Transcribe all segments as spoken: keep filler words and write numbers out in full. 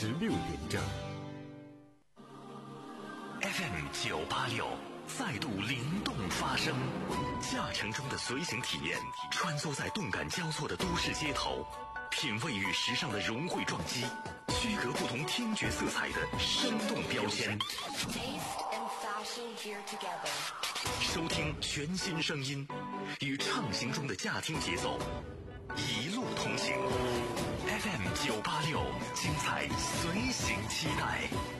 十六点整。 F M 九八六再度灵动发声，驾乘中的随行体验，穿梭在动感交错的都市街头，品味与时尚的融汇撞击，区隔不同听觉色彩的生动标签。收听全新声音，与畅行中的驾听节奏，一路同行。F M 九八六，精彩随行期待。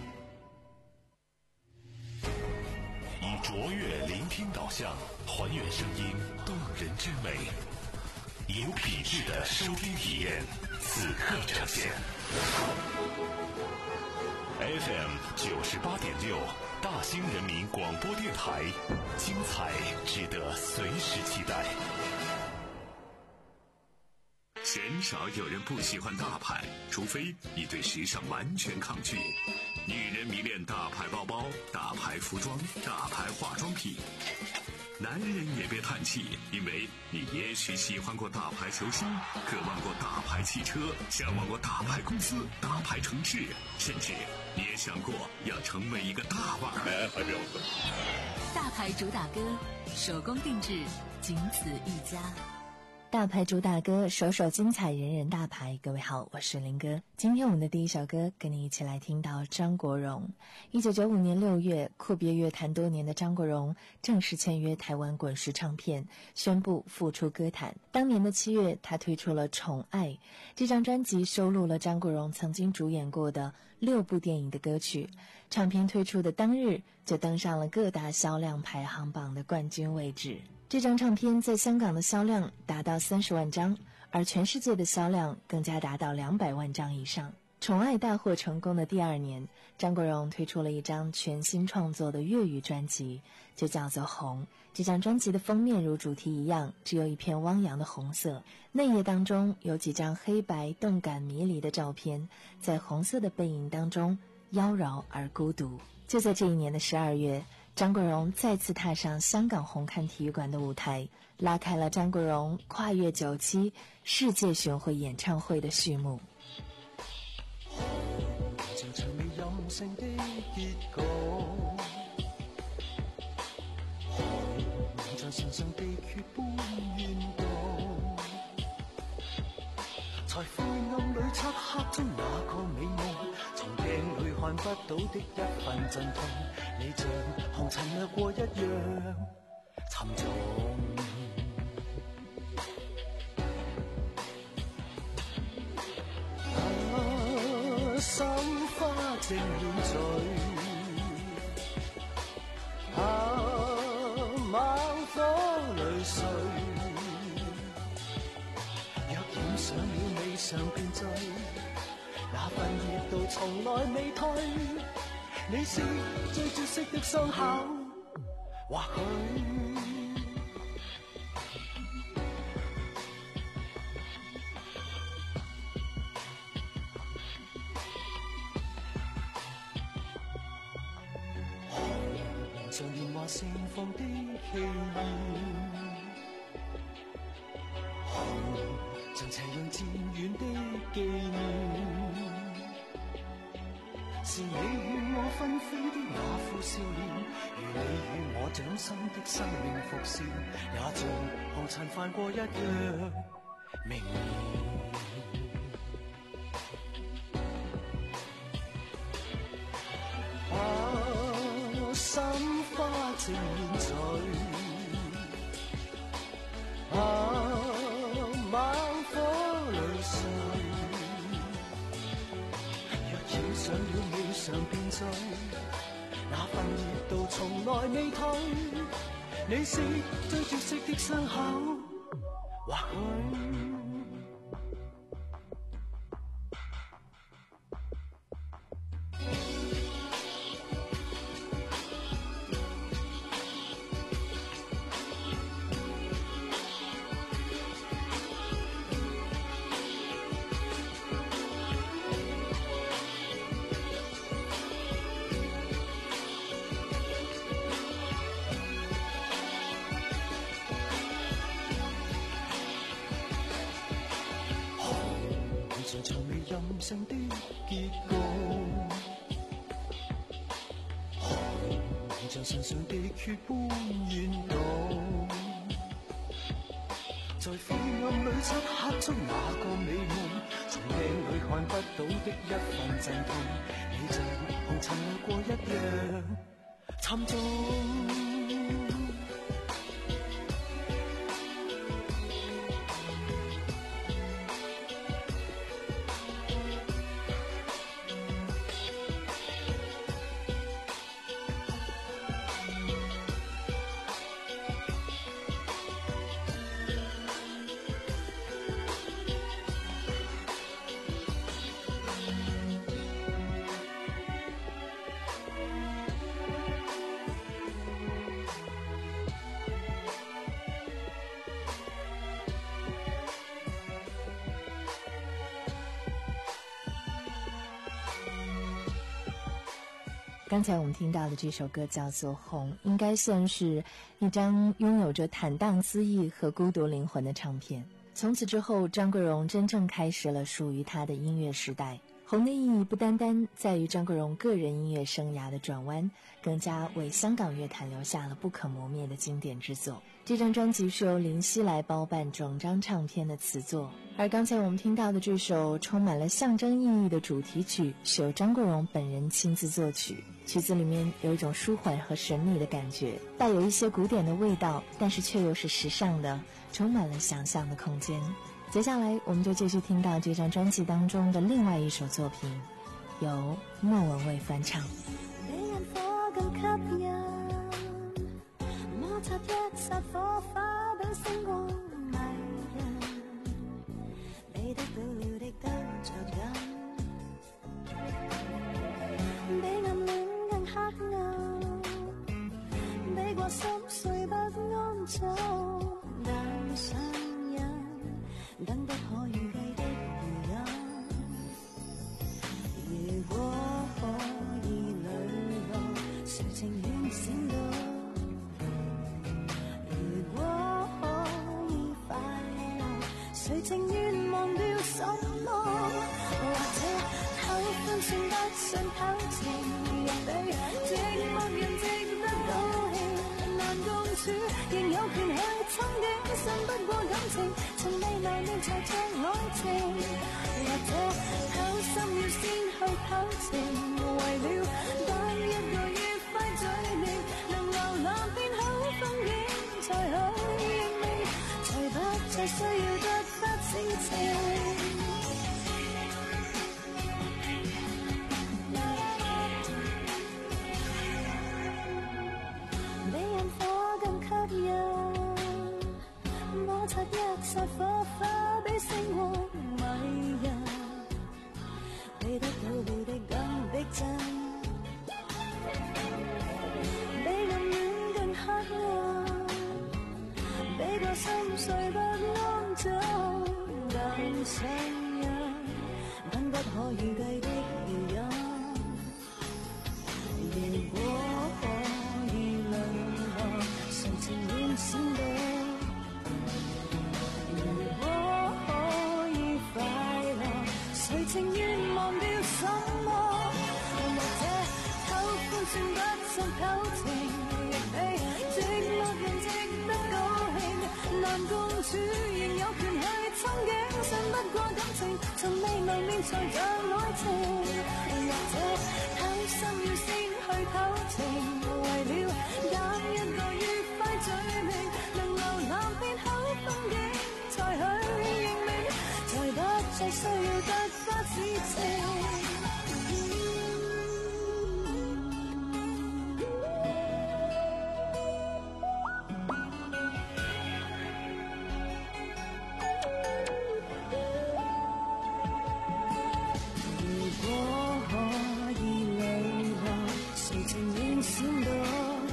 以卓越聆听导向，还原声音动人之美，有品质的收听体验，此刻呈现。F M 九十八点六，大兴人民广播电台，精彩值得随时期待。鲜少有人不喜欢大牌，除非你对时尚完全抗拒。女人迷恋大牌包包、大牌服装、大牌化妆品。男人也别叹气，因为你也许喜欢过大牌球星，渴望过大牌汽车，向往过大牌公司、大牌城市，甚至你也想过要成为一个大腕儿。 大牌主打歌，手工定制，仅此一家。 大牌主打歌，首首精彩，人人大牌。各位好，我是林哥。今天我们的第一首歌，跟你一起来听到张国荣。一九九五年六月，阔别乐坛多年的张国荣正式签约台湾滚石唱片，宣布复出歌坛。当年的七月，他推出了《宠爱》这张专辑，收录了张国荣曾经主演过的六部电影的歌曲。唱片推出的当日，就登上了各大销量排行榜的冠军位置。这张唱片在香港的销量达到三十万张，而全世界的销量更加达到两百万张以上。宠爱大获成功的第二年，张国荣推出了一张全新创作的粤语专辑，就叫做《红》。这张专辑的封面如主题一样，只有一片汪洋的红色，内页当中有几张黑白动感迷离的照片，在红色的背影当中妖娆而孤独。就在这一年的十二月，张国荣再次踏上香港红磡体育馆的舞台，拉开了张国荣跨越九期世界巡回演唱会的序幕。 像長未任性的結局，紅像船上地缺般怨毒，在灰暗裏漆黑中那個美夢，從鏡裏看不到的一份陣痛，你像紅塵掠過一樣沉重。啊，心花正染醉，啊，猛火淚碎，若染上了未嘗便醉，那份熱度從來未退，你是最絕色的傷口，或許紅像年華盛放的氣焰，紅像斜陽漸遠的紀念，是你與我紛飛的那副笑臉，如你與我掌心的生命伏線，也像紅塵泛過一樣明豔。啊，心花正染醉，啊，猛火淚碎，若染上了未嘗便醉，那份熱度從來未退，你是最絕色的傷口，或許任性的結局。寒像身上的血般怨毒，在灰暗裏漆黑中那個美夢，從鏡裏看不到的一份陣痛，你像紅塵路過一樣沉重。 刚才我们听到的这首歌叫做《红》，应该算是一张拥有着坦荡恣意和孤独灵魂的唱片。从此之后，张国荣真正开始了属于他的音乐时代。红的意义不单单在于张国荣个人音乐生涯的转弯，更加为香港乐坛留下了不可磨灭的经典之作。这张专辑是由林夕来包办整张唱片的词作，而刚才我们听到的这首充满了象征意义的主题曲是由张国荣本人亲自作曲。曲子里面有一种舒缓和神秘的感觉，带有一些古典的味道，但是却又是时尚的，充满了想象的空间。接下来我们就继续听到这张专辑当中的另外一首作品，由莫文蔚翻唱。 你引火更吸引，摩擦一剎火花比星光迷人，你得到了的得着緊，比暗戀更黑暗，比過心碎不安早難上癮，等不可預計的餘音。如果可以磊落，誰情願閃到？如果可以快樂，誰情願忘掉什麼？或者偷歡算不上偷情，亦比寂寞人值得高興。難共處，仍有權去憧憬，信不過感情，從未謀面才像愛情。或者偷心要先去偷情，為了當一個愉快嘴臉，能瀏覽遍好風景，才去認命，才不再需要突發事情。摩擦一剎火花比星光迷人，比得到了的更逼真，比暗戀更黑暗，比個心碎不安早更上癮，等不可預計的餘音。如果可以磊落，誰情願閃到？誰情願忘掉什麼？或者偷歡算不上偷情，亦比寂寞人值得高興。難共處，仍有權去憧憬，信不過感情，從未謀面才像愛情。或者偷心要先去偷情，為了揀一個愉快嘴臉，能瀏覽遍好風景，才去認命，才不再需要突發事情。如果可以磊落，誰情願閃到？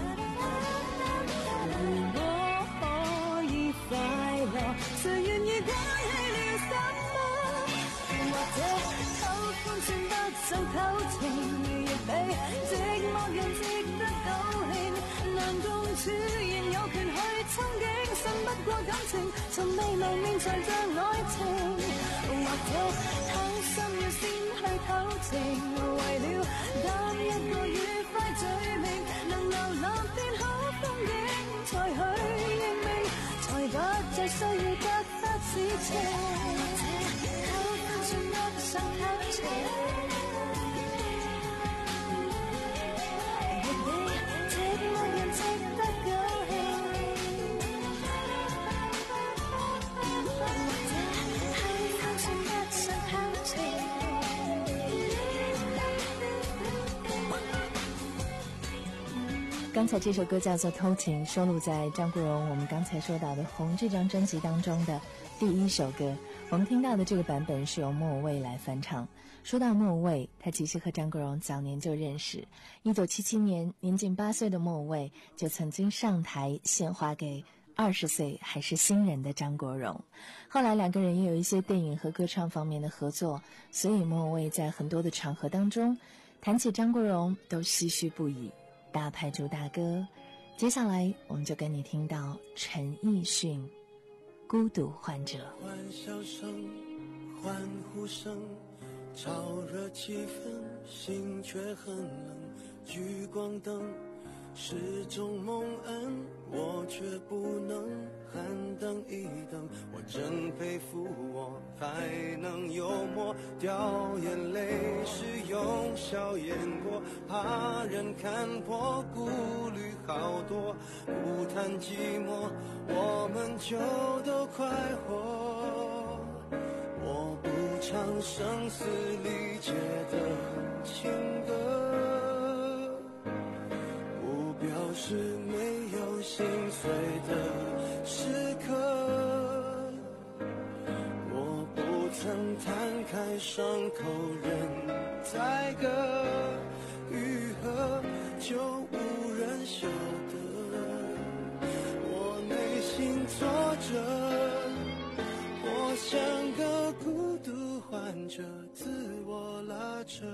如果可以快樂，誰願意捨棄了什麼？或者偷歡算不上偷情，亦比寂寞人值得高興。難共處，仍有權去憧憬，信不過感情，從未謀面才像愛情。或者偷心要先去偷情，為了單一個愉快罪名，能瀏覽遍好風景，才去認命，才不再需要得得此情。偷分算得上偷情，亦你寂寞人值得高興。 刚才这首歌叫做《偷情》，收录在张国荣我们刚才说到的《红》这张专辑当中的第一首歌。我们听到的这个版本是由莫文蔚来翻唱。说到莫文蔚，他其实和张国荣早年就认识。一九七七年，年仅八岁的莫文蔚就曾经上台献花给二十岁还是新人的张国荣。后来两个人也有一些电影和歌唱方面的合作，所以莫文蔚在很多的场合当中谈起张国荣都唏嘘不已。大牌主打歌，接下来我们就跟你听到陈奕迅《孤独患者》。 欢笑声，欢呼声，炒热气氛，心却很冷。聚光灯是种蒙恩，我却不能喊等一等。我真佩服我还能幽默，掉眼泪是用笑掩过，怕人看破，顾虑好多，不谈寂寞，我们就都快活。我不唱声嘶力竭的情歌，不表示没有心碎的时刻，我不曾摊开伤口任宰割，愈合就无人晓得，我内心挫折，我像个孤独患者，自我拉扯，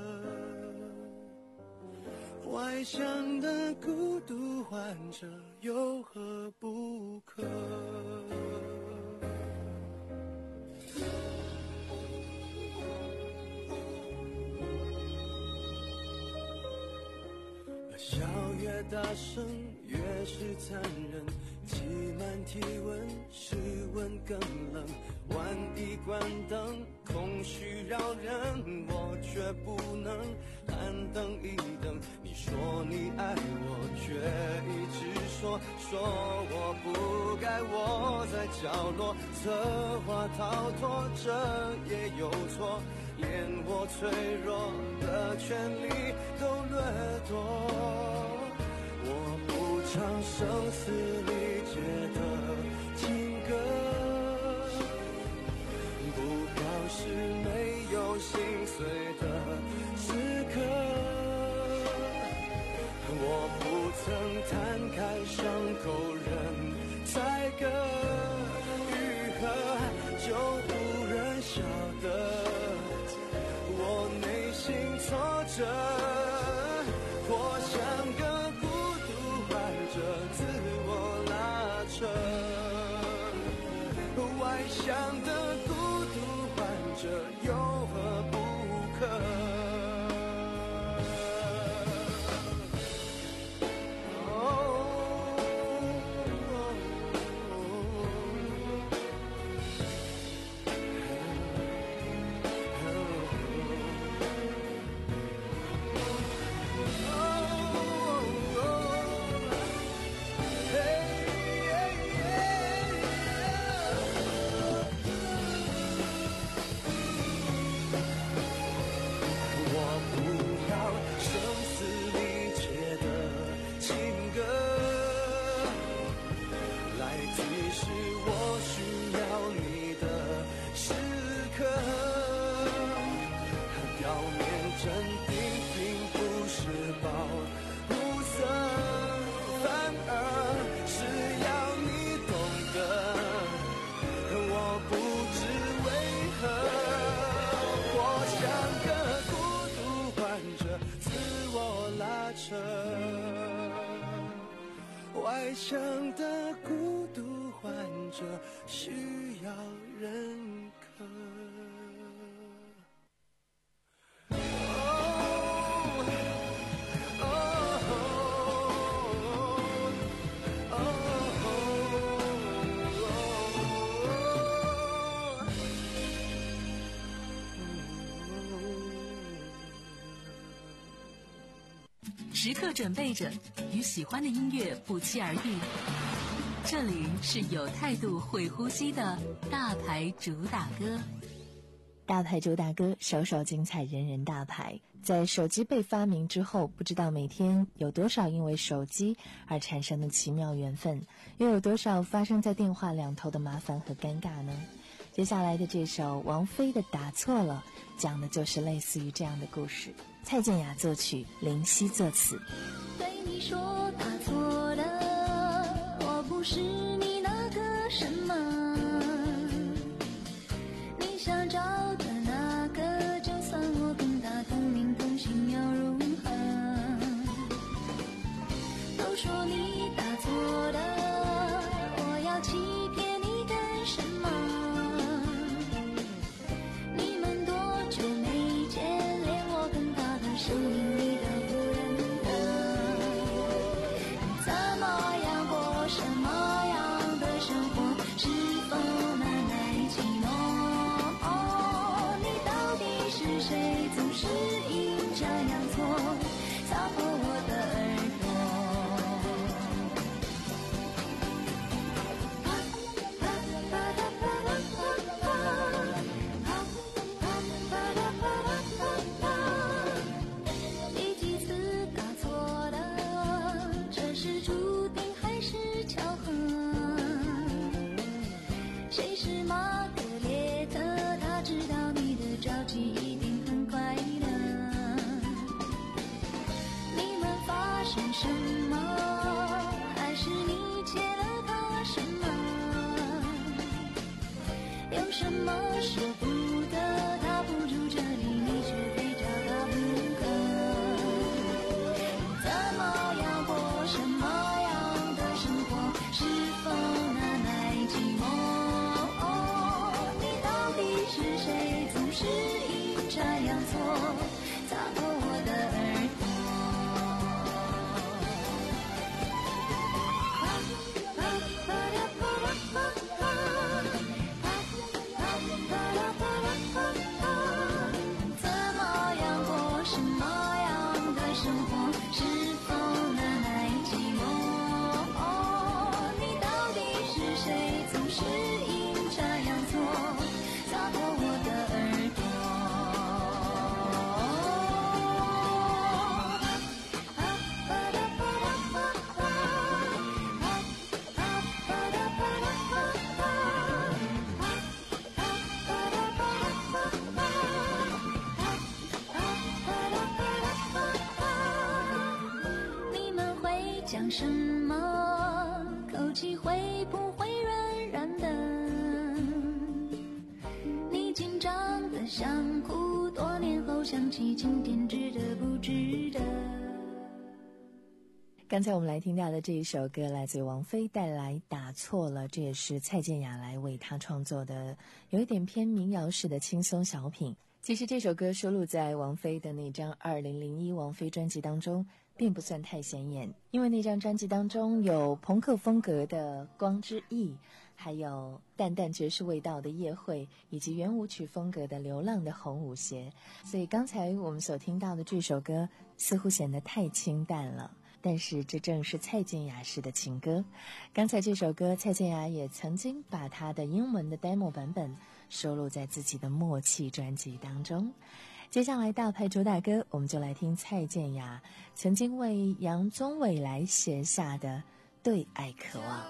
怀想的孤独患者有何不可？笑越大声越是残忍，挤满体温，室温更冷，万一关灯，空虚扰人，我却不能喊等一等。你说你爱我，却一直说说我不该窝在角落，策划逃脱，这也有错，连我脆弱的权利都掠夺。我不唱声嘶力竭的情歌，不表示没有心碎的时刻，我不曾摊开伤口任宰割，愈合就无人晓得，我内心挫折，我像个孤独患者，自我拉扯，外向的孤独患者有何不可？外向的孤独患者需要认可。 时刻准备着与喜欢的音乐不期而遇。这里是有态度会呼吸的大牌主打歌。 大牌主打歌，首首精彩，人人大牌。在手机被发明之后，不知道每天有多少因为手机而产生的奇妙缘分，又有多少发生在电话两头的麻烦和尴尬呢？接下来的这首王菲的《打错了》，讲的就是类似于这样的故事。蔡健雅作曲，林夕作词。 对你说打错了，我不是你那个什么，你想找的那个，就算我跟他同名同姓又如何？都说你打错了，我要欺骗你干什么？你们多久没见，连我跟他的声音你都不认得，怎么样过什么样的生活，是否难耐寂寞？是谁总是阴差阳错擦破我的耳朵？第几次打错了，这是注定还是巧合？谁是玛格丽特？他知道你的着急一定很快乐。你们发生什么？还是你欠了他什么？有什么舍不得？他不住这里，你却非找他不可。怎么样过什么样的生活？是否难耐寂寞？是谁总是阴差阳错擦破我的耳朵？怎么样过什么样的生活？是否难耐寂寞？你到底是谁总是阴差阳错擦破我的耳朵？你们会讲什么？口气会不会软软的？你紧张的想哭，多年后想起今天值得不值得？ 刚才我们来听到的这一首歌来自王菲带来《打错了》，这也是蔡健雅来为她创作的，有一点偏民谣式的轻松小品。其实这首歌收录在王菲的那张二零零一王菲专辑当中，并不算太显眼，因为那张专辑当中有朋克风格的《光之翼》，还有淡淡爵士味道的《夜会》，以及圆舞曲风格的《流浪的红舞鞋》，所以刚才我们所听到的这首歌似乎显得太清淡了，但是这正是蔡健雅式的情歌。刚才这首歌蔡健雅也曾经把她的英文的 demo 版本收录在自己的默契专辑当中。接下来大牌主打歌，我们就来听蔡健雅曾经为杨宗纬来写下的《对爱渴望》。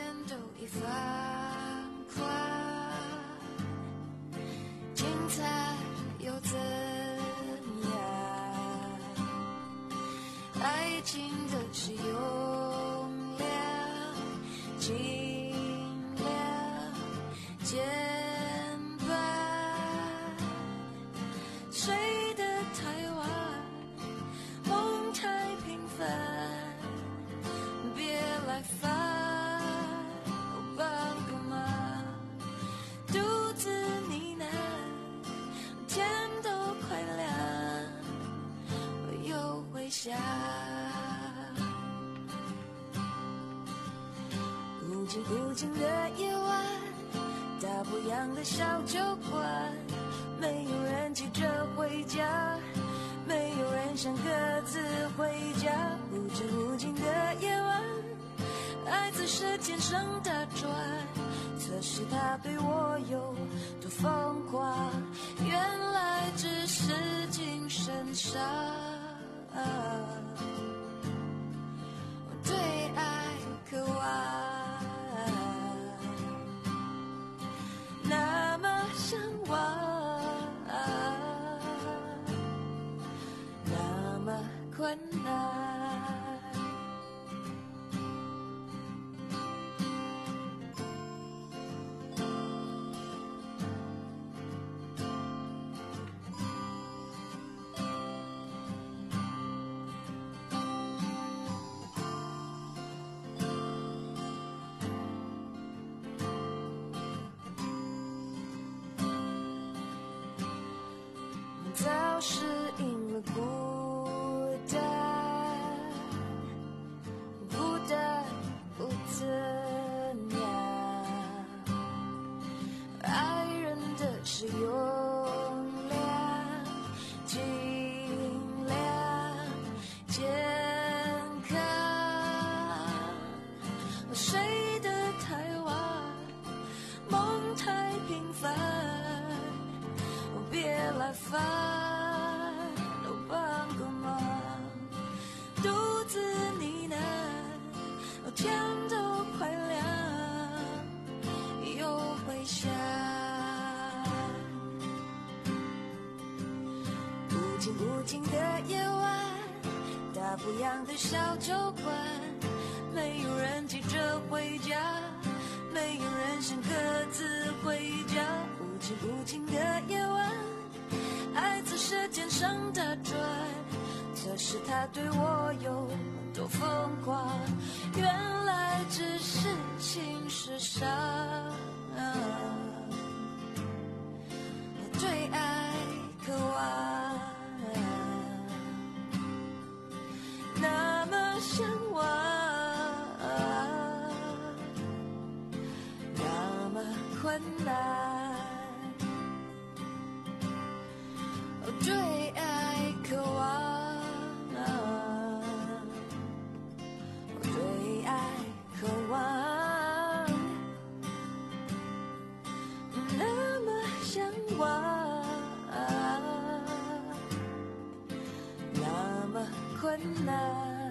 精彩又怎样？爱情的是用量尽量简单，睡得太晚，梦太平凡，别来烦，帮个忙，独自呢喃，天都快亮，我又回想，不知不觉的夜晚，大不样的小酒馆，没有人急着回家，没有人人想各自回家，无止无尽的夜晚，爱在舌尖上打转，测试他对我有多疯狂，原来只是精神上对爱渴望，那么向往，那么困难。早适应了孤单，孤单不怎样，爱人的是用量，尽量健康。谁的太晚，梦太平凡，别来烦，都帮个忙，独自呢喃，天都快亮，又回想，不静不静的夜晚，大不样的小酒馆，没有人急着回家，没有人想各自回家，不静不静的夜晚，爱在舌尖上打转，测试他对我有多疯狂，原来只是情史上对爱渴望，那么向往，那么困难。对爱渴望，对爱渴望，那么向往，那么困难。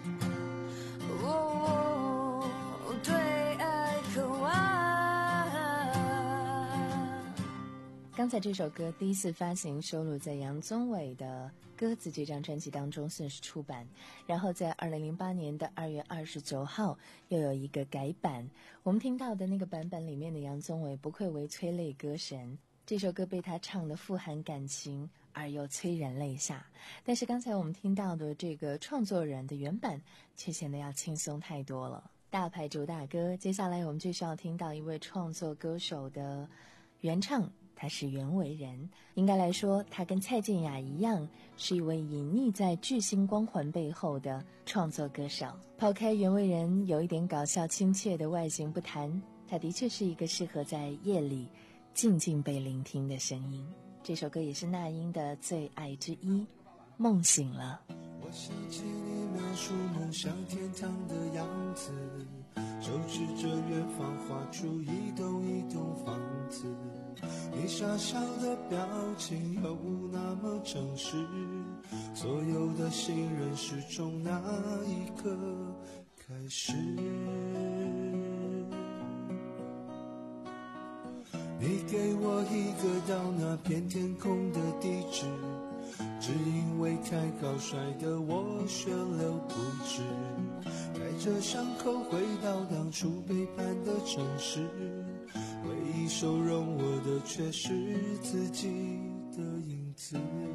哦，对爱渴望。 刚才这首歌第一次发行收录在杨宗纬的《鸽子》这张专辑当中，算是出版。然后在二零零八年的二月二十九号又有一个改版，我们听到的那个版本里面的杨宗纬不愧为催泪歌神，这首歌被他唱得富含感情而又催人泪下。但是刚才我们听到的这个创作人的原版却显得要轻松太多了。大牌主打歌，接下来我们就需要听到一位创作歌手的原唱，他是袁惟仁。应该来说，他跟蔡健雅一样，是一位隐匿在巨星光环背后的创作歌手。抛开袁惟仁有一点搞笑亲切的外形不谈，他的确是一个适合在夜里静静被聆听的声音。这首歌也是那英的最爱之一，梦醒了。 我想起你描述梦想天堂的样子，手指着远方画出一栋一栋房子，你傻笑的表情又那么诚实，所有的信任是从那一刻开始。你给我一个到那片天空的地址，只因为太高摔得我血流不止，带着伤口回到当初背叛的城市，唯一收容我的却是自己的影子。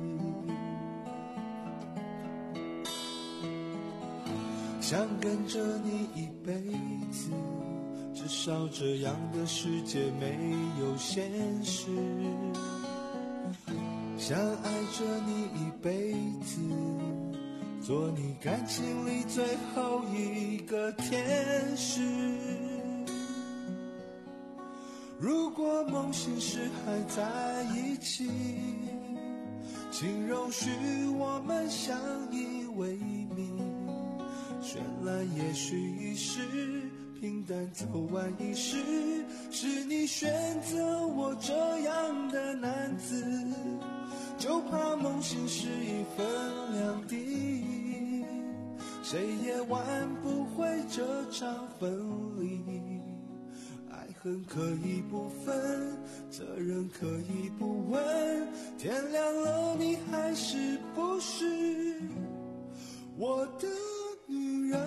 想跟着你一辈子，至少这样的世界没有现实。想爱着你一辈子，做你感情里最后一个天使。如果梦醒时还在一起， 请容许我们相依为命，绚烂也许一时，平淡走完一世，是你选择我这样的男子，就怕梦醒时已分两地，谁也挽不回这场分离。爱恨可以不分，责任可以不问，天亮了你还是不是我的女人。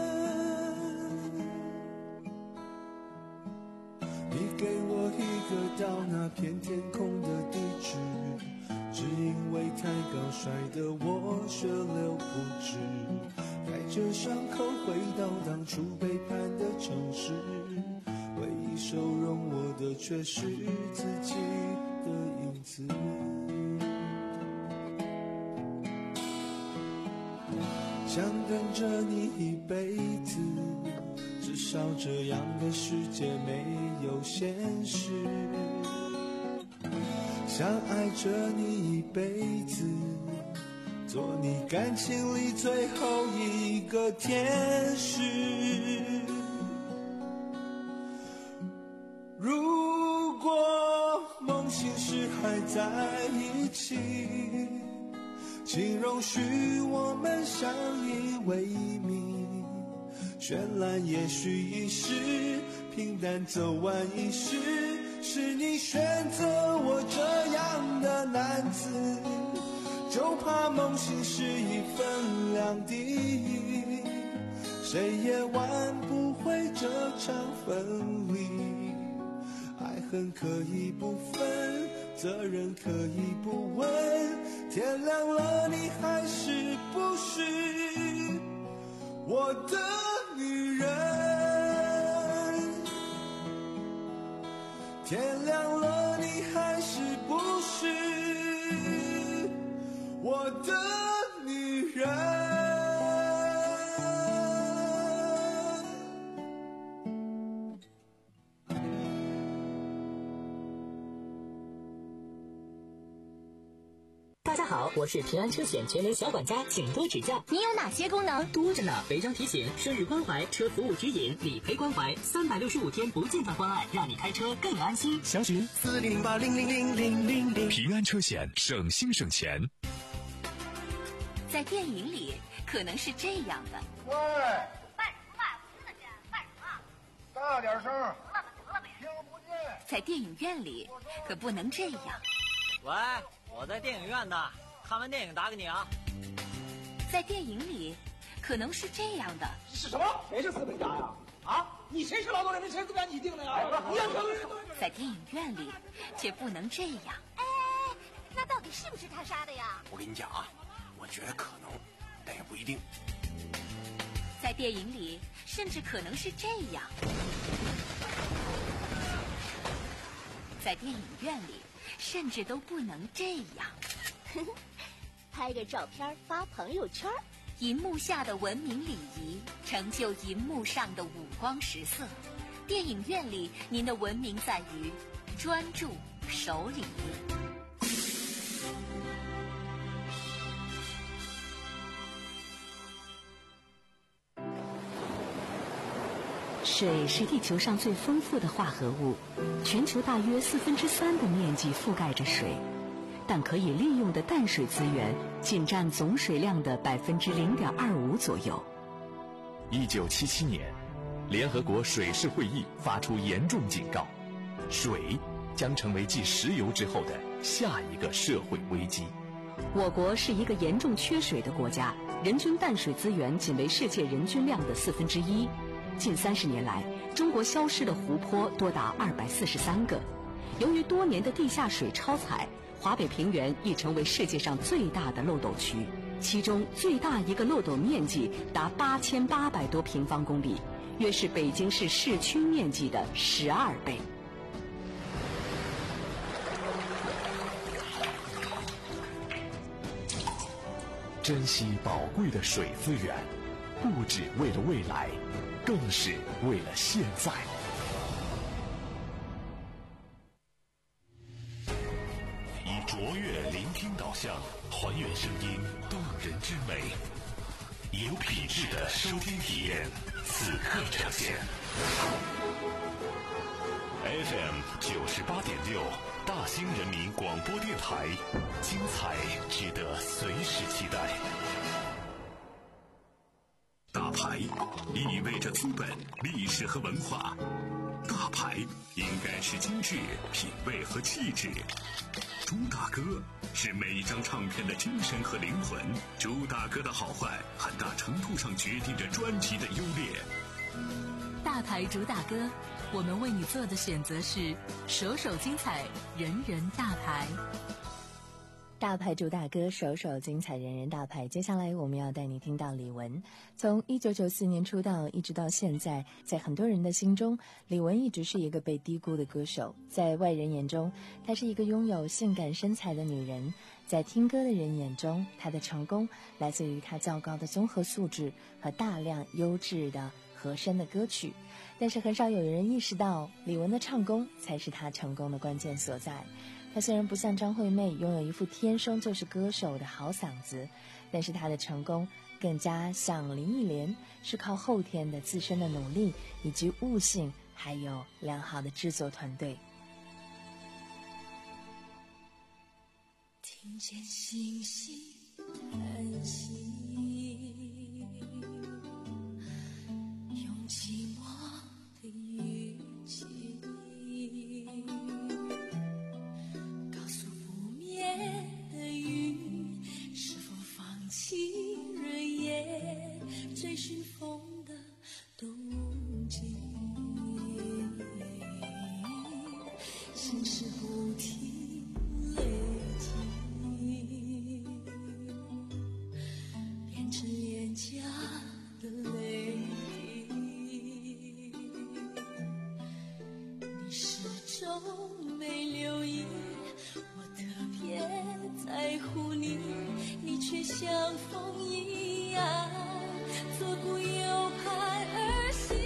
你给我一个到那片天空的地址，只因为太高摔得我血流不止，带着伤口回到当初背叛的城市，回忆收容我的却是自己的影子。想跟着你一辈子，至少这样的世界没有现实。想爱着你一辈子，做你感情里最后一个天使。如果梦醒时还在一起，请容许我们相依为命，绚烂也许一时，平淡走完一世，是你选择我这样的男子，就怕梦醒时已分两地，谁也挽不回这场分离。爱恨可以不分，责任可以不问，天亮了你还是不是我的女人。天亮了你还是不是我的女人。 大家好，我是平安车险全联小管家，请多指教。 你有哪些功能？ 多着呢，违章提醒、顺日关怀、车服务指引、理赔关怀，三百六十五天不间断关爱，让你开车更安心。详询四零零八零零零零零零。 平安车险，省心省钱。 在电影里可能是这样的。 喂，卖什么卖？我听得见，卖什么？大点声。得了吧，得了呗，听不见。 在电影院里可不能这样。 喂，我在电影院呢，看完电影打给你啊。 在电影里可能是这样的。 是什么？谁是资本家呀？啊，你谁是劳动人民？谁资本家？你定的呀？你在电影院里却不能这样。 哎，那到底是不是他杀的呀？ 我跟你讲啊，我觉得可能，但也不一定。 在电影里甚至可能是这样。在电影院里甚至都不能这样。 拍个照片发朋友圈， 银幕下的文明礼仪成就银幕上的五光十色。电影院里您的文明在于专注守礼。 水是地球上最丰富的化合物，全球大约四分之三的面积覆盖着水，但可以利用的淡水资源仅占总水量的百分之零点二五左右。 一九七七年，联合国水事会议发出严重警告，水将成为继石油之后的下一个社会危机。 我国是一个严重缺水的国家，人均淡水资源仅为世界人均量的四分之一。近三十年来，中国消失的湖泊多达二百四十三个。由于多年的地下水超采，华北平原已成为世界上最大的漏斗区，其中最大一个漏斗面积达八千八百多平方公里，约是北京市市区面积的十二倍。 珍惜宝贵的水资源，不只为了未来，更是为了现在。以卓越聆听导向， 声音动人之美，有品质的收听体验，此刻呈现。F M 九十八点六，大兴人民广播电台，精彩值得随时期待。大牌意味着资本、历史和文化，大牌应该是精致、品味和气质。朱大哥是每一张唱片的精神和灵魂，朱大哥的好坏很大程度上决定着专辑的优劣。 大牌朱大哥，我们为你做的选择是首首精彩，人人大牌。 大牌朱大哥，首首精彩，人人大牌。接下来我们要带你听到李玟。从一九九四年出道一直到现在，在很多人的心中，李玟一直是一个被低估的歌手。在外人眼中，她是一个拥有性感身材的女人；在听歌的人眼中，她的成功来自于她较高的综合素质和大量优质的和声的歌曲。但是很少有人意识到，李玟的唱功才是她成功的关键所在。她虽然不像张惠妹拥有一副天生就是歌手的好嗓子，但是她的成功更加像林忆莲，是靠后天的自身的努力以及悟性，还有良好的制作团队。 听见星星叹息，用寂寞的语气告诉不灭的云，是否放弃日夜追寻风的动静。心事不停累积，变成廉价的泪滴。你始终没留意，我特别在乎你，你却像风一样左顾右盼而行。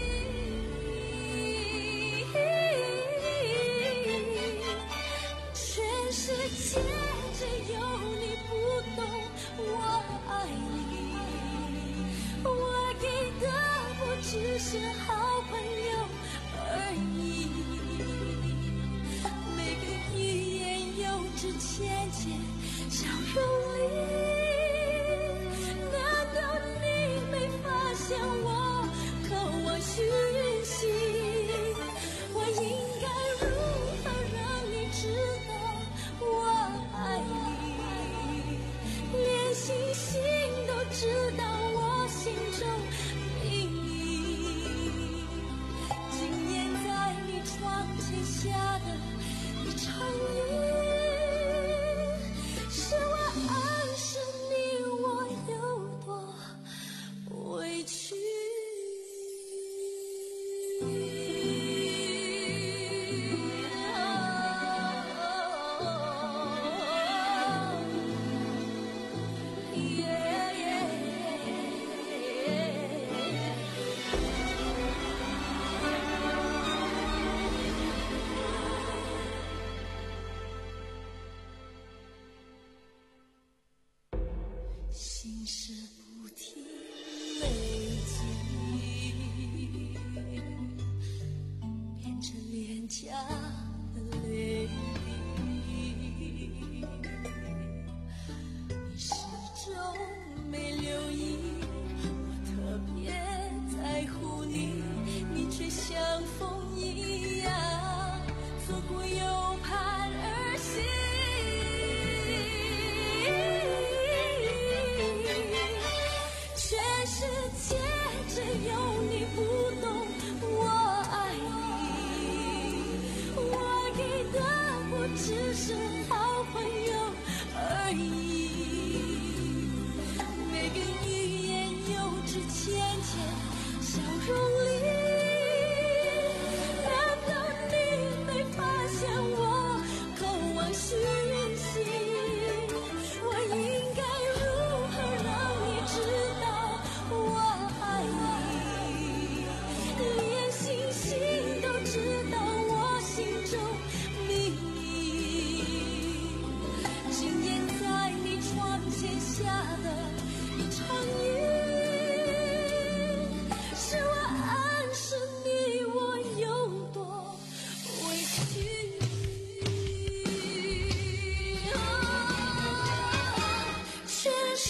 全世界只有你不懂我爱你，我给的不只是好朋友而已。每个欲言又止、浅浅笑容里，难道你没发现我渴望讯息？我应该如何让你知道我爱你？连星星都知道我心中秘密。今夜在你窗前下的一场雨，是我暗示你我有多委屈。心事不停累积，变成廉价的泪滴。你始终没留意，我特别在乎你，你却像风一样左顾右盼而行。全世界只有你不懂我爱你，我给的不只是好朋友而已。每个欲言又止、浅浅笑容里，难道你没发现我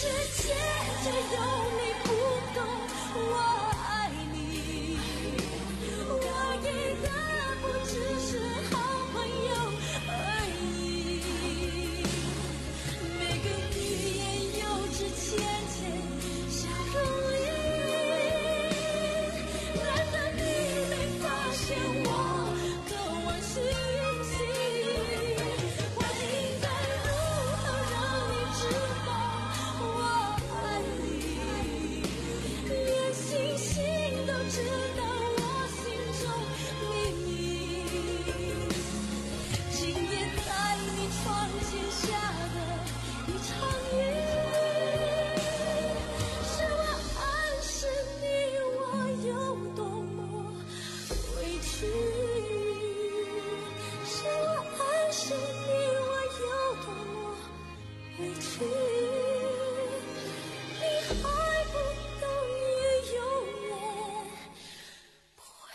世界只有你不懂我爱你，我给的不只是好朋友而已。每个语言有着浅浅笑容里，难道你没发现我渴望讯息？我应该如何让你知道我爱你？连星星都知道我心中秘密。今夜在你窗前下的一场雨，是我暗示你我有多么委屈，是我暗示你我有多么委屈，你还不懂雨永远不会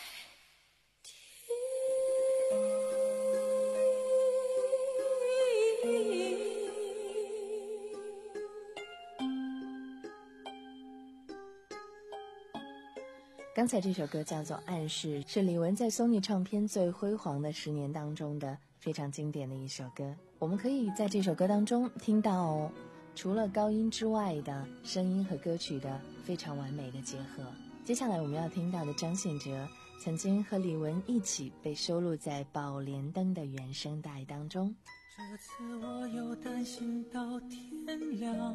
刚才这首歌叫做《暗示》，是李玟在 Sony 唱片最辉煌的十年当中的非常经典的一首歌。我们可以在这首歌当中听到除了高音之外的声音和歌曲的非常完美的结合。接下来我们要听到的张信哲曾经和李玟一起被收录在《宝莲灯》的原声带当中。 这次我又担心到天亮，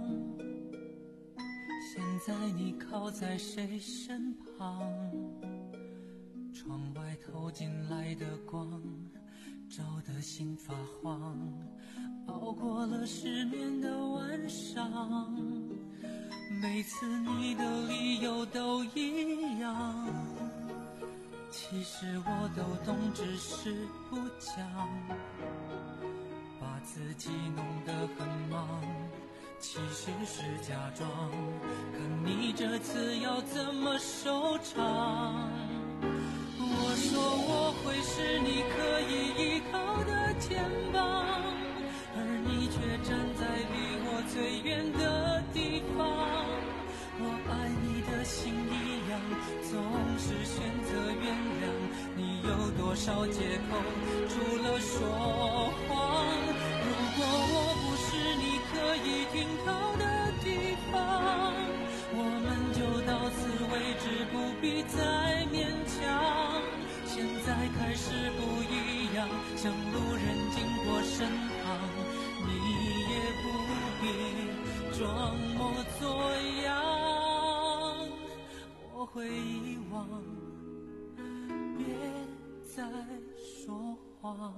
现在你靠在谁身旁？窗外透进来的光，照得心发慌，熬过了失眠的晚上。每次你的理由都一样，其实我都懂，只是不讲，把自己弄得很忙，其实是假装，看你这次要怎么收场。我说我会是你可以依靠的肩膀，而你却站在离我最远的地方。我爱你的心一样，总是选择原谅。你有多少借口，除了说谎？如果我不是你可以停靠的地方，我们就到此为止，不必再勉强。现在开始不一样，像路人经过身旁，你也不必装模作样。我会遗忘，别再说谎。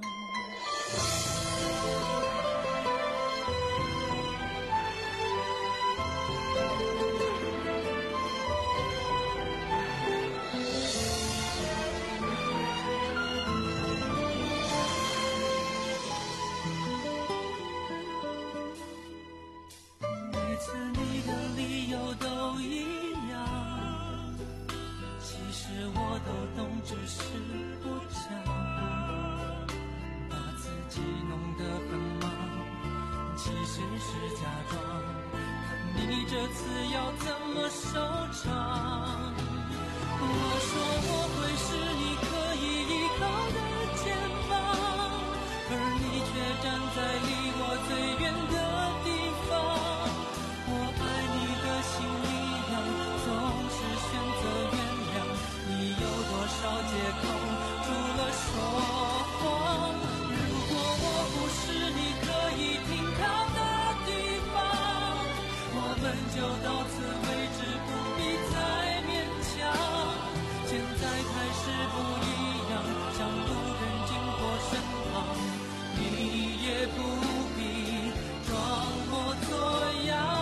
每次你的理由都一样，其实我都懂，只是不讲，把自己弄得很忙，其实是假装，看你这次要怎么收场。我说我会是你可以依靠的肩膀，而你却站在离我最远的地方。我爱你的心一样，总是选择原谅。你有多少借口，除了说谎？如果我不是你可以停靠的地方，我们就到此为止，不必再勉强。现在开始不一样，像路人经过身旁，你也不必装模作样。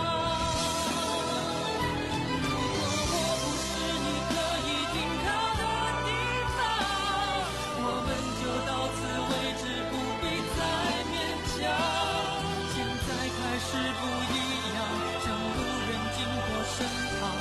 是不一样，像路人经过身旁，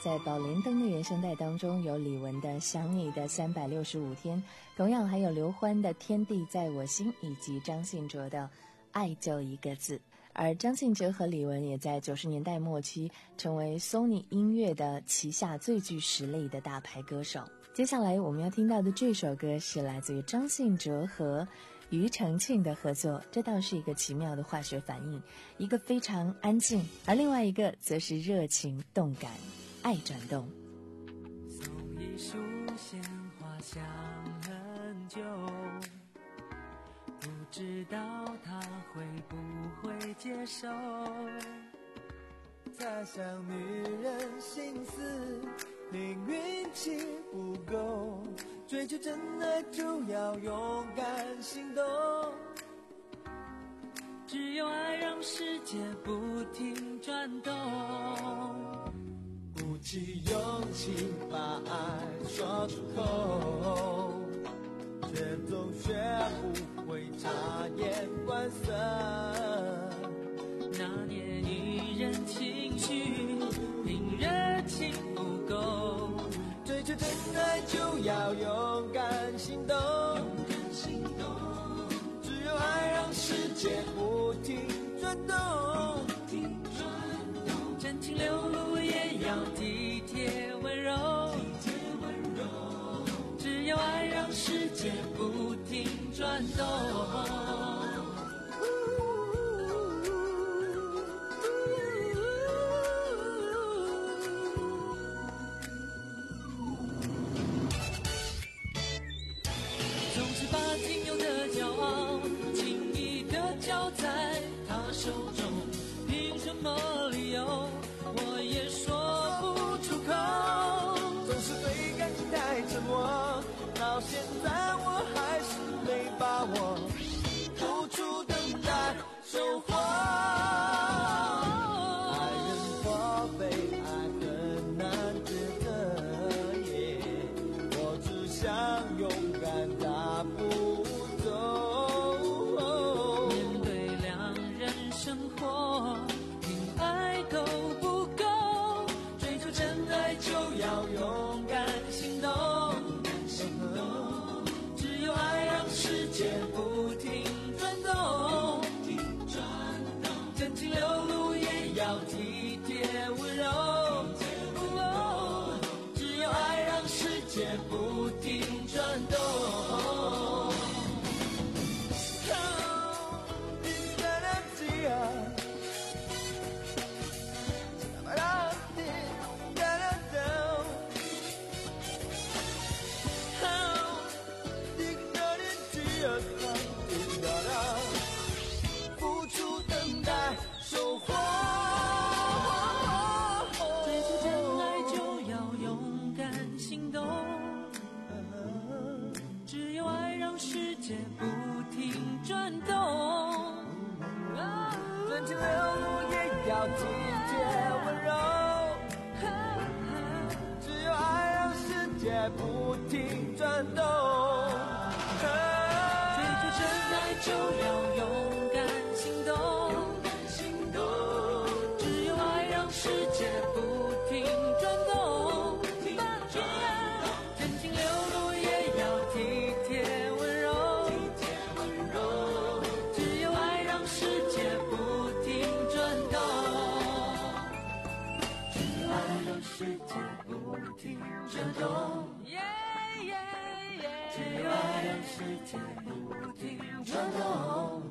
在宝莲灯的原声带当中有李玟的《想你的三百六十五天》，同样还有刘欢的《天地在我心》，以及张信哲的《爱就一个字》。而张信哲和李玟也在九十年代末期成为 Sony 音乐的旗下最具实力的大牌歌手。接下来我们要听到的这首歌是来自于张信哲和庾澄庆的合作，这倒是一个奇妙的化学反应，一个非常安静，而另外一个则是热情动感，爱转动。 送一束鲜花想很久，不知道他会不会接受， 猜想女人心思，令运气不够，追求真爱就要勇敢行动， 只有爱让世界不停转动， 鼓起勇气把爱说出口，却总学不会察言观色， 拿捏女人情绪，令热情不够， 追求真爱就要勇敢行动，只有爱让世界不停转动， 真情流露也要体贴温柔，只有爱让世界不停转动。总是把仅有的骄傲轻易地交在他手中，凭什么理由我也说不出口， 总是对感情太沉默，到现在我还是没把握，付出等待收获，爱人或被爱很难抉择耶，我只想勇敢大步走， 面对两人生活连爱都不够，追求真爱就要勇敢行动，只有爱让世界不停转动，真情流露也要体贴温柔，只有爱让世界不停转动。 付出等待收获， 追求真爱就要勇敢行动，只有爱让世界不停转动， 真情流露也要体贴温柔，只有爱让世界不停转动， 追求真爱就要勇敢行动，只有爱让世界不停转动，真情流露也要体贴温柔，只有爱让世界不停转动，只有爱让世界不停转动，只有爱让世界不停转动，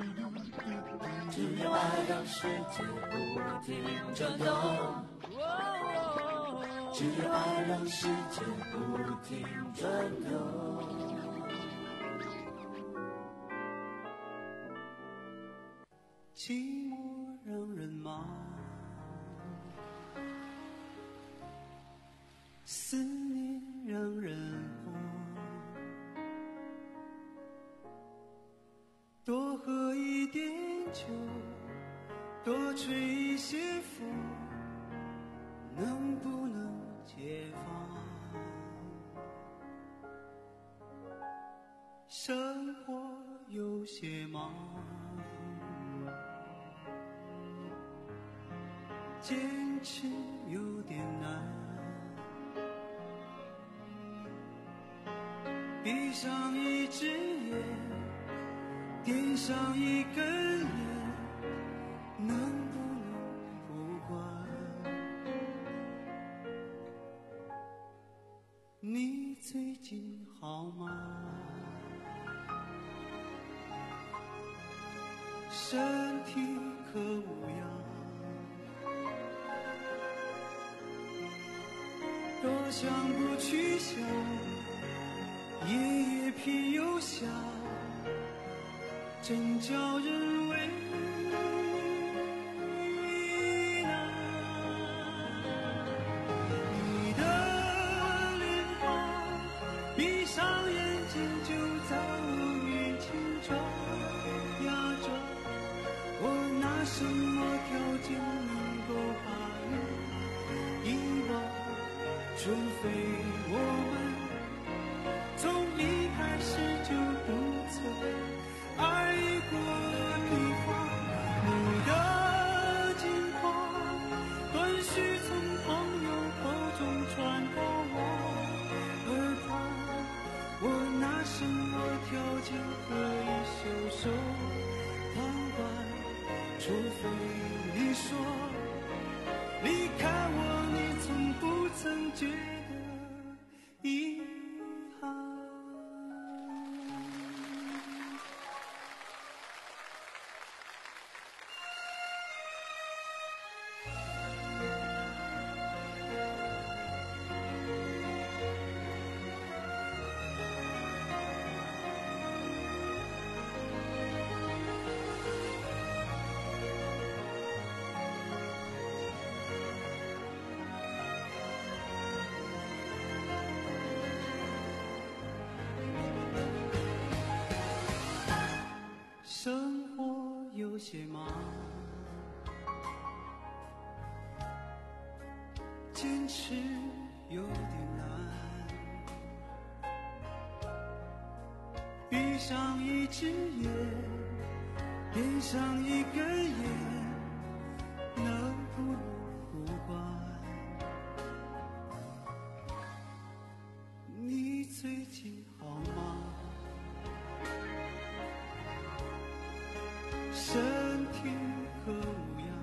只有爱让世界不停转动，只有爱让世界不停转动。 寂寞让人忙，思念让人慌，多喝一点酒，多吹一些风，能不能解放？生活有些忙，见坚持有点难。闭上一只眼，点上一根烟，能不能不管？你最近好吗？身体可无恙？若想不取笑，夜夜偏又笑，真叫人为难。你的脸庞，闭上眼睛就在我面前转呀转，我拿什么条件能够把你遗忘？除非我们从一开始就不曾爱过对方。你的近况断续从朋友口中传到我耳旁，我拿什么条件可以袖手旁观？除非你说离开我，你从不曾觉得遗憾。生活有些忙，坚持有点难。闭上一只眼，点上一根烟，能不能不管？你最近好吗？身体可无恙？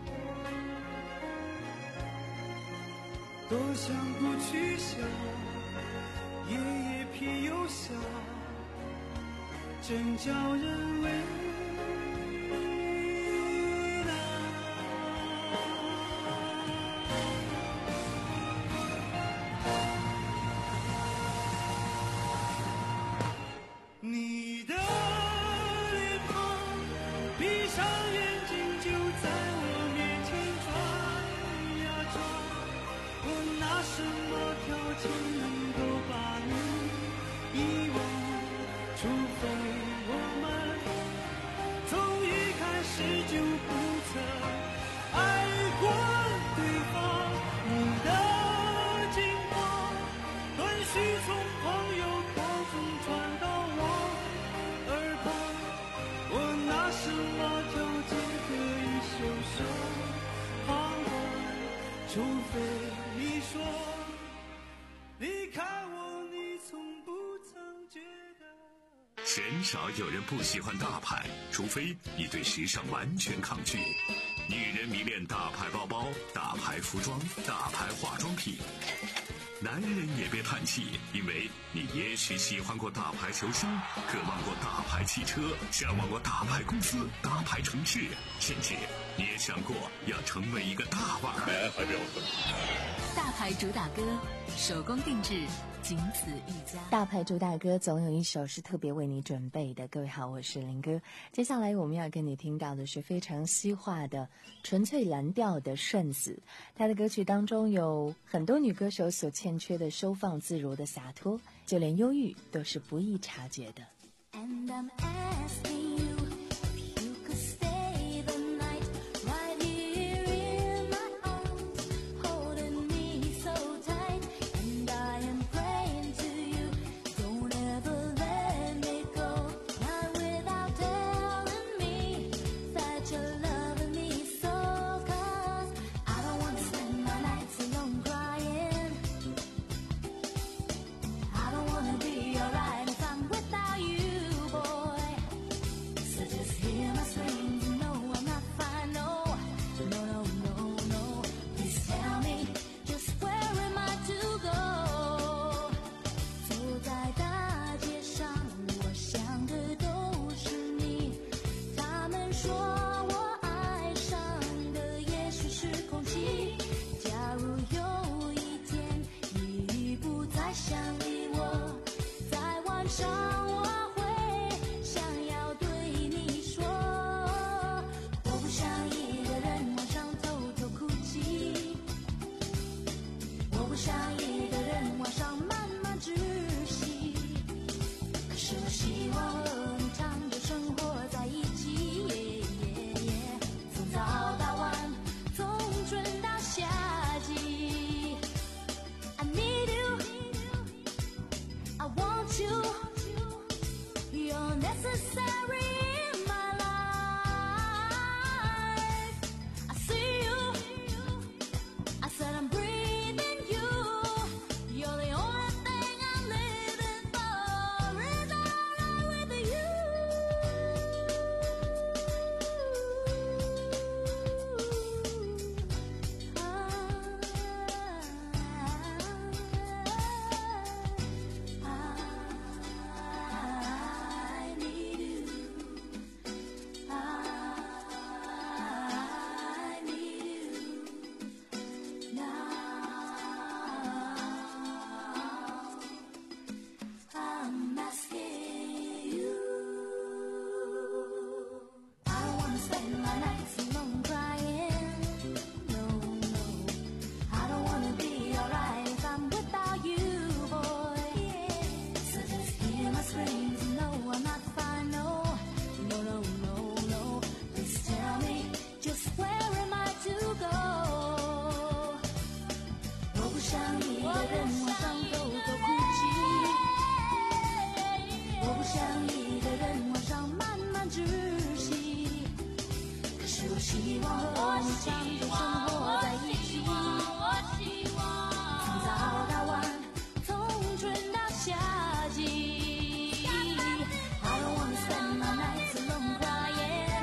多想不取笑，夜夜偏又笑，真叫人为难。你的闭上眼睛就在我面前转呀转，我拿什么条件能够把你遗忘？除非我们从一开始就不曾爱过对方。你的近况断续从朋友口中传到我耳旁，我拿什么条件可以袖手旁观？除非你说离开我，你从不曾觉得。 鲜少有人不喜欢大牌，除非你对时尚完全抗拒。女人迷恋大牌包包、大牌服装、大牌化妆品。男人也别叹气，因为你也许喜欢过大牌球星，渴望过大牌汽车，向往过大牌公司、大牌城市，甚至你也想过要成为一个大腕儿。 大牌主打歌，手工定制，仅此一家。 大牌主打歌总有一首是特别为你准备的。各位好，我是林哥。接下来我们要跟你听到的是非常西化的纯粹蓝调的顺子，他的歌曲当中有很多女歌手所欠缺的收放自如的洒脱，就连忧郁都是不易察觉的。 And I'm asking you if you could stay the night right here in my arms, holding me so tight. And I am praying to you, don't ever let me go, not without telling me that you're loving me so. 'Cause I don't want to 个人晚上偷偷哭泣，我不想一个人晚上慢慢窒息，可是我希望和你长久生活在一起，从早到晚，从春到夏季。I don't wanna spend my nights alone crying.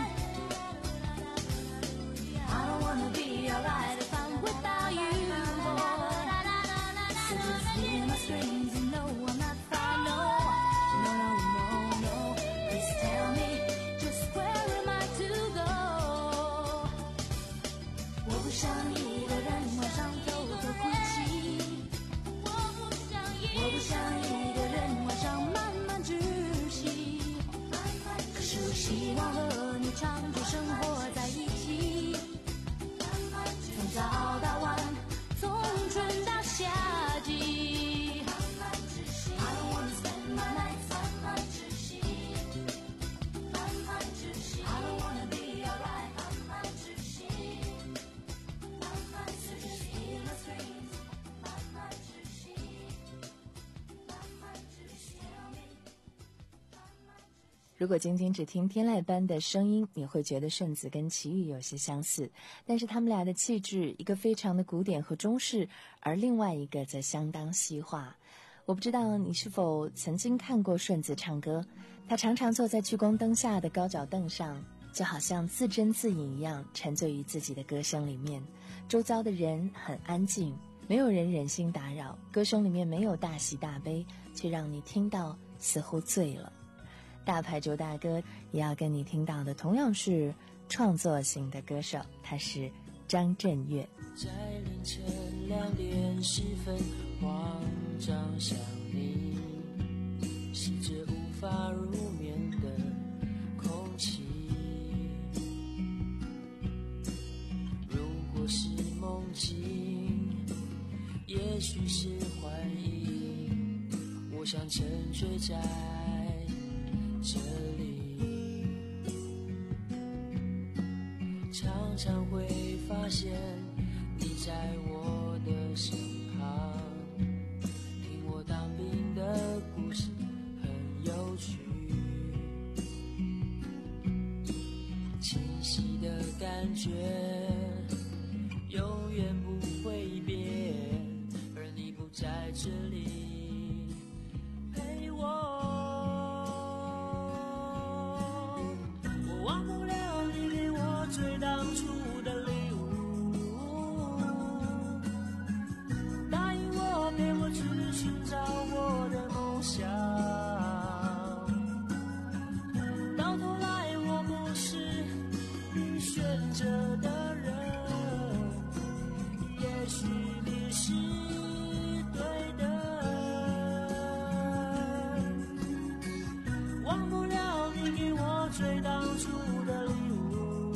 I don't wanna be alright if I'm without you, boy. So just give me my strings and no, I'm not fine, no. No, no, no, no. Please tell me just where am I to go? 我不想一个人晚上偷偷哭泣，我不想一个人晚上慢慢窒息，可是我希望和你长久生活在一起，从早到晚，从春到夏季。I don't wanna spend my nights慢慢窒息，慢慢窒息。I don't wanna be alright， 慢慢窒息，慢慢窒息。My strings， 慢慢窒息，慢慢窒息。 如果仅仅只听天籁般的声音，你会觉得顺子跟齐豫有些相似，但是他们俩的气质，一个非常的古典和中式，而另外一个则相当西化。我不知道你是否曾经看过顺子唱歌，他常常坐在聚光灯下的高脚凳上，就好像自斟自饮一样，沉醉于自己的歌声里面。周遭的人很安静，没有人忍心打扰，歌声里面没有大喜大悲，却让你听到似乎醉了。大牌周大哥也要跟你听到的同样是创作型的歌手，他是张震岳。 在凌晨两点十分慌张想你，吸着无法入眠的空气，如果是梦境也许是幻影，我想沉睡在这里，常常会发现你在我的身旁，听我当兵的故事很有趣，清晰的感觉永远不会变，而你不在这里陪我。忘不了你给我最当初的礼物，答应我陪我去寻找我的梦想，到头来我不是你选择的人，也许你是对的，忘不了你给我最当初的礼物，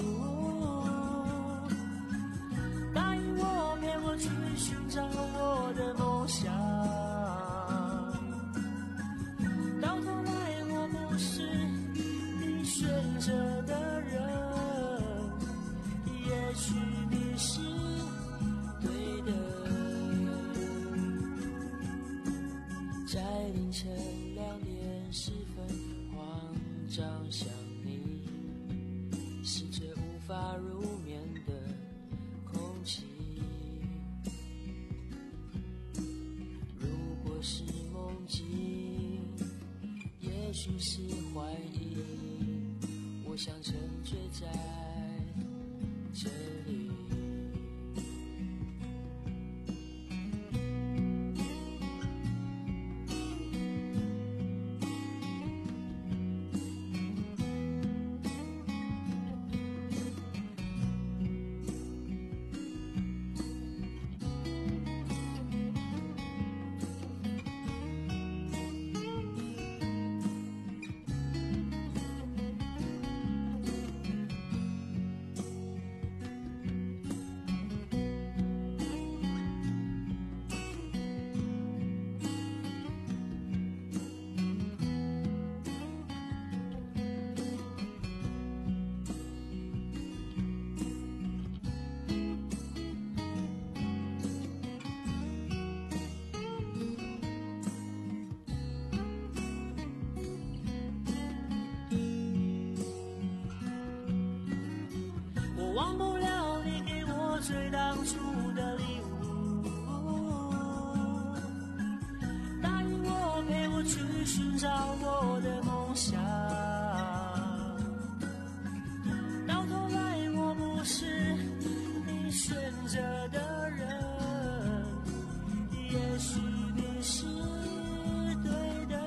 答应我陪我去寻找我的梦想，到头来我不是你选择的人，也许你是对的。在凌晨两点十分慌张想你，吸着无法入眠的空气，如果是梦境也许是幻影，我想沉醉在这里。 着的人，也许你是对的。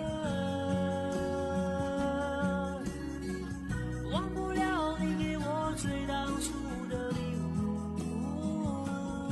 忘不了你给我最当初的礼物，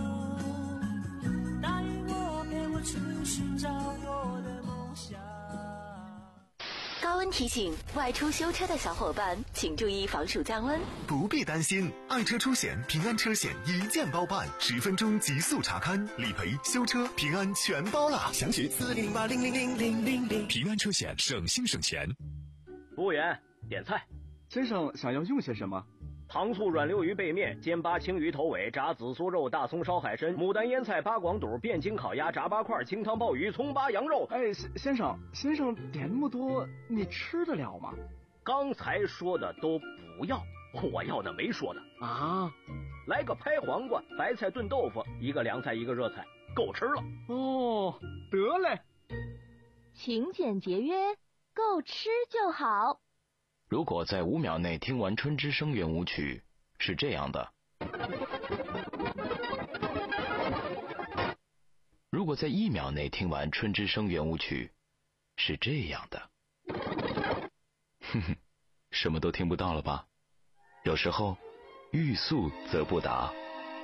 答应我陪我去寻找我的梦想。 高温提醒，外出修车的小伙伴请注意防暑降温。 不必担心，爱车出险平安车险一键包办，十分钟极速查勘、理赔、修车，平安全包了。详询四零八零零零零零零。平安车险，省心省钱。 服务员，点菜。 先生想要用些什么？ 糖醋软溜鱼背面、煎八青鱼头尾、炸紫苏肉、大葱烧海参、牡丹腌菜、八广肚、汴京烤鸭、炸八块、清汤鲍鱼、葱八羊肉。 哎，先生，先生点那么多，你吃得了吗？ 刚才说的都不要，我要的没说的啊。 来个拍黄瓜、白菜炖豆腐，一个凉菜一个热菜，够吃了。 哦，得嘞。 勤俭节约，够吃就好。 如果在五秒内听完《春之声》圆舞曲，是这样的；如果在一秒内听完《春之声》圆舞曲，是这样的。哼哼，什么都听不到了吧？有时候，欲速则不达。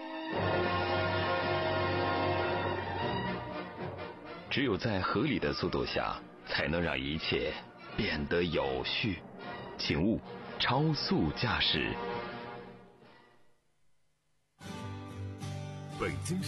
只有在合理的速度下，才能让一切变得有序。请勿超速驾驶。 北京